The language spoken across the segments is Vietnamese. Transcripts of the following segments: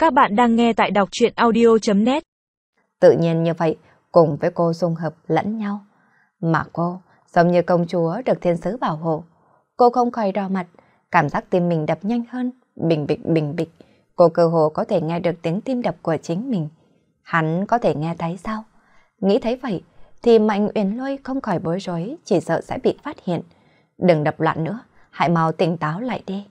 Các bạn đang nghe tại đọc truyện audio.net. Tự nhiên như vậy, cùng với cô dung hợp lẫn nhau. Mà cô, giống như công chúa được thiên sứ bảo hộ. Cô không khỏi đỏ mặt, cảm giác tim mình đập nhanh hơn, bình bịch bình bịch. Cô cơ hồ có thể nghe được tiếng tim đập của chính mình. Hắn có thể nghe thấy sao? Nghĩ thấy vậy, thì Mạnh Uyển Lôi không khỏi bối rối, chỉ sợ sẽ bị phát hiện. Đừng đập loạn nữa, hãy mau tỉnh táo lại đi.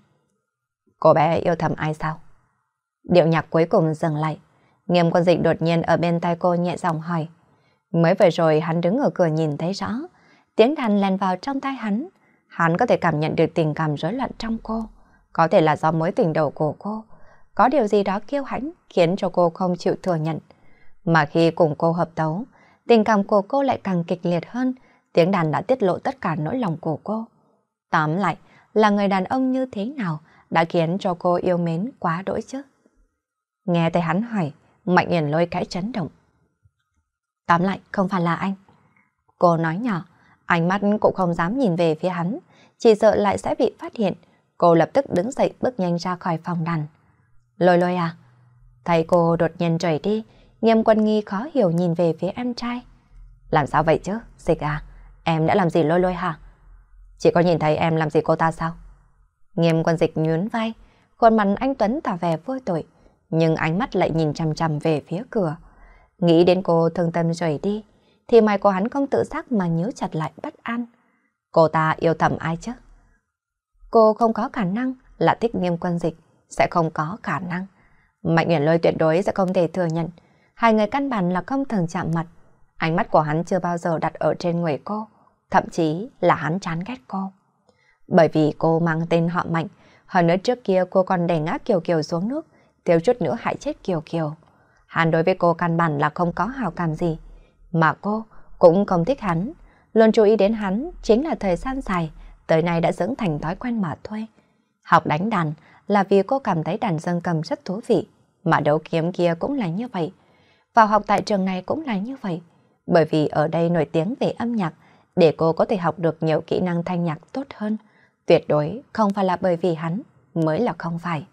Cô bé yêu thầm ai sao? Điệu nhạc cuối cùng dừng lại. Nghiêm Quân Dịch đột nhiên ở bên tai cô nhẹ giọng hỏi. Mới vừa rồi hắn đứng ở cửa nhìn thấy rõ. Tiếng đàn len vào trong tai hắn. Hắn có thể cảm nhận được tình cảm rối loạn trong cô. Có thể là do mối tình đầu của cô. Có điều gì đó kiêu hãnh khiến cho cô không chịu thừa nhận. Mà khi cùng cô hợp tấu, tình cảm của cô lại càng kịch liệt hơn. Tiếng đàn đã tiết lộ tất cả nỗi lòng của cô. Tóm lại, là người đàn ông như thế nào đã khiến cho cô yêu mến quá đỗi chứ? Nghe thấy hắn hỏi, Mạnh Uyển Lôi cái chấn động. Tóm lại, không phải là anh. Cô nói nhỏ, ánh mắt cũng không dám nhìn về phía hắn, chỉ sợ lại sẽ bị phát hiện. Cô lập tức đứng dậy bước nhanh ra khỏi phòng đàn. Lôi Lôi à? Thấy cô đột nhiên rời đi, Nghiêm Quân Nghi khó hiểu nhìn về phía em trai. Làm sao vậy chứ, Dịch à? Em đã làm gì Lôi Lôi hả? Chỉ có nhìn thấy em làm gì cô ta sao? Nghiêm Quân Dịch nhún vai, khuôn mặt anh Tuấn tỏ vẻ vô tội, nhưng ánh mắt lại nhìn chằm chằm về phía cửa. Nghĩ đến cô thương tâm rời đi, thì mày của hắn không tự giác mà nhíu chặt lại bất an. Cô ta yêu thầm ai chứ? Cô không có khả năng là thích Nghiêm Quân Dịch, sẽ không có khả năng. Mạnh Uyển Lôi tuyệt đối sẽ không thể thừa nhận. Hai người căn bản là không thường chạm mặt. Ánh mắt của hắn chưa bao giờ đặt ở trên người cô, thậm chí là hắn chán ghét cô. Bởi vì cô mang tên họ Mạnh, hơn nữa trước kia cô còn đẩy ngã Kiều Kiều xuống nước, thiếu chút nữa hại chết Kiều Kiều. Hắn đối với cô căn bản là không có hào cảm gì, mà cô cũng không thích hắn. Luôn chú ý đến hắn chính là thời gian dài, tới nay đã dưỡng thành thói quen mà thôi. Học đánh đàn là vì cô cảm thấy đàn dương cầm rất thú vị, mà đấu kiếm kia cũng là như vậy. Vào học tại trường này cũng là như vậy, bởi vì ở đây nổi tiếng về âm nhạc, để cô có thể học được nhiều kỹ năng thanh nhạc tốt hơn. Tuyệt đối không phải là bởi vì hắn, mới là không phải.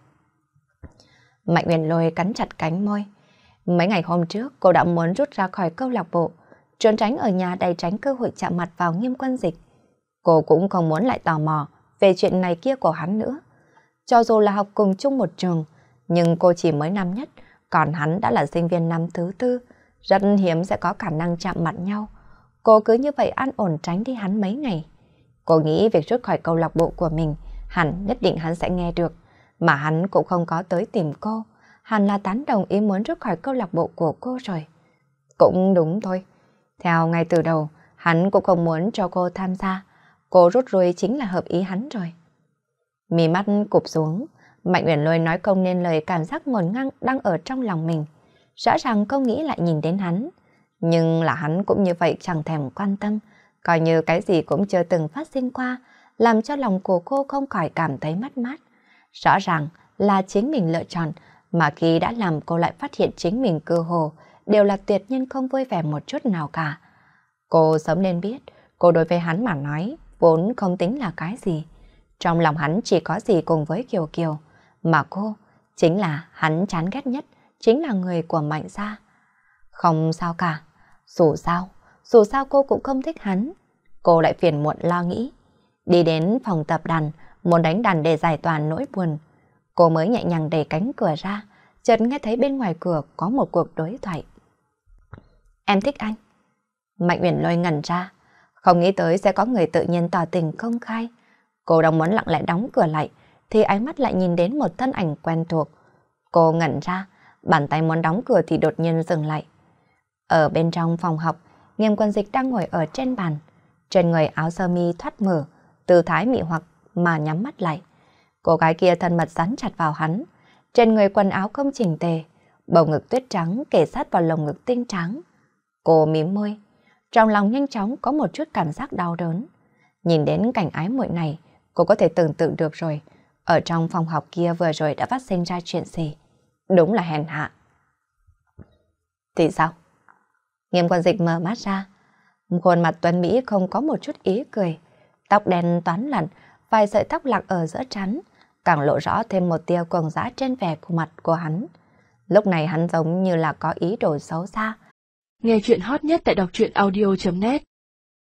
Mạnh Uyển Lôi cắn chặt cánh môi. Mấy ngày hôm trước cô đã muốn rút ra khỏi câu lạc bộ, trốn tránh ở nhà để tránh cơ hội chạm mặt vào Nghiêm Quân Dịch. Cô cũng không muốn lại tò mò về chuyện này kia của hắn nữa. Cho dù là học cùng chung một trường, nhưng cô chỉ mới năm nhất, còn hắn đã là sinh viên năm thứ tư, rất hiếm sẽ có khả năng chạm mặt nhau. Cô cứ như vậy an ổn tránh đi hắn mấy ngày. Cô nghĩ việc rút khỏi câu lạc bộ của mình, hẳn nhất định hắn sẽ nghe được, mà hắn cũng không có tới tìm cô. Hẳn là tán đồng ý muốn rút khỏi câu lạc bộ của cô rồi. Cũng đúng thôi. Theo ngay từ đầu, hắn cũng không muốn cho cô tham gia. Cô rút lui chính là hợp ý hắn rồi. Mí mắt cụp xuống, Mạnh Uyển Lôi nói không nên lời cảm giác ngổn ngang đang ở trong lòng mình. Rõ ràng không nghĩ lại nhìn đến hắn. Nhưng là hắn cũng như vậy chẳng thèm quan tâm, coi như cái gì cũng chưa từng phát sinh qua, làm cho lòng của cô không khỏi cảm thấy mất mát. Rõ ràng là chính mình lựa chọn, mà khi đã làm cô lại phát hiện chính mình cơ hồ đều là tuyệt nhiên không vui vẻ một chút nào cả. Cô sớm nên biết, cô đối với hắn mà nói, vốn không tính là cái gì. Trong lòng hắn chỉ có gì cùng với Kiều Kiều, mà cô chính là hắn chán ghét nhất, chính là người của Mạnh gia. Không sao cả, dù sao cô cũng không thích hắn. Cô lại phiền muộn lo nghĩ. Đi đến phòng tập đàn, muốn đánh đàn để giải tỏa nỗi buồn. Cô mới nhẹ nhàng đẩy cánh cửa ra, chợt nghe thấy bên ngoài cửa có một cuộc đối thoại. Em thích anh. Mạnh Uyển Lôi ngẩn ra, không nghĩ tới sẽ có người tự nhiên tỏ tình công khai. Cô đang muốn lặng lẽ đóng cửa lại, thì ánh mắt lại nhìn đến một thân ảnh quen thuộc. Cô ngẩn ra, bàn tay muốn đóng cửa thì đột nhiên dừng lại. Ở bên trong phòng học, Nghiêm Quân Dịch đang ngồi ở trên bàn. Trên người áo sơ mi thoát mở, tư thái mị hoặc mà nhắm mắt lại. Cô gái kia thân mật dán chặt vào hắn. Trên người quần áo không chỉnh tề, bầu ngực tuyết trắng kề sát vào lồng ngực tinh trắng. Cô mím môi, trong lòng nhanh chóng có một chút cảm giác đau đớn. Nhìn đến cảnh ái muội này, cô có thể tưởng tượng được rồi. Ở trong phòng học kia vừa rồi đã phát sinh ra chuyện gì. Đúng là hèn hạ. Thì sao? Nghiêm Quân Dịch mở mắt ra. Khuôn mặt tuấn Mỹ không có một chút ý cười. Tóc đen toán lặn, vài sợi tóc lạc ở giữa trán, càng lộ rõ thêm một tia cuồng dã trên vẻ của mặt của hắn. Lúc này hắn giống như là có ý đồ xấu xa. Nghe chuyện hot nhất tại đọc truyện audio.net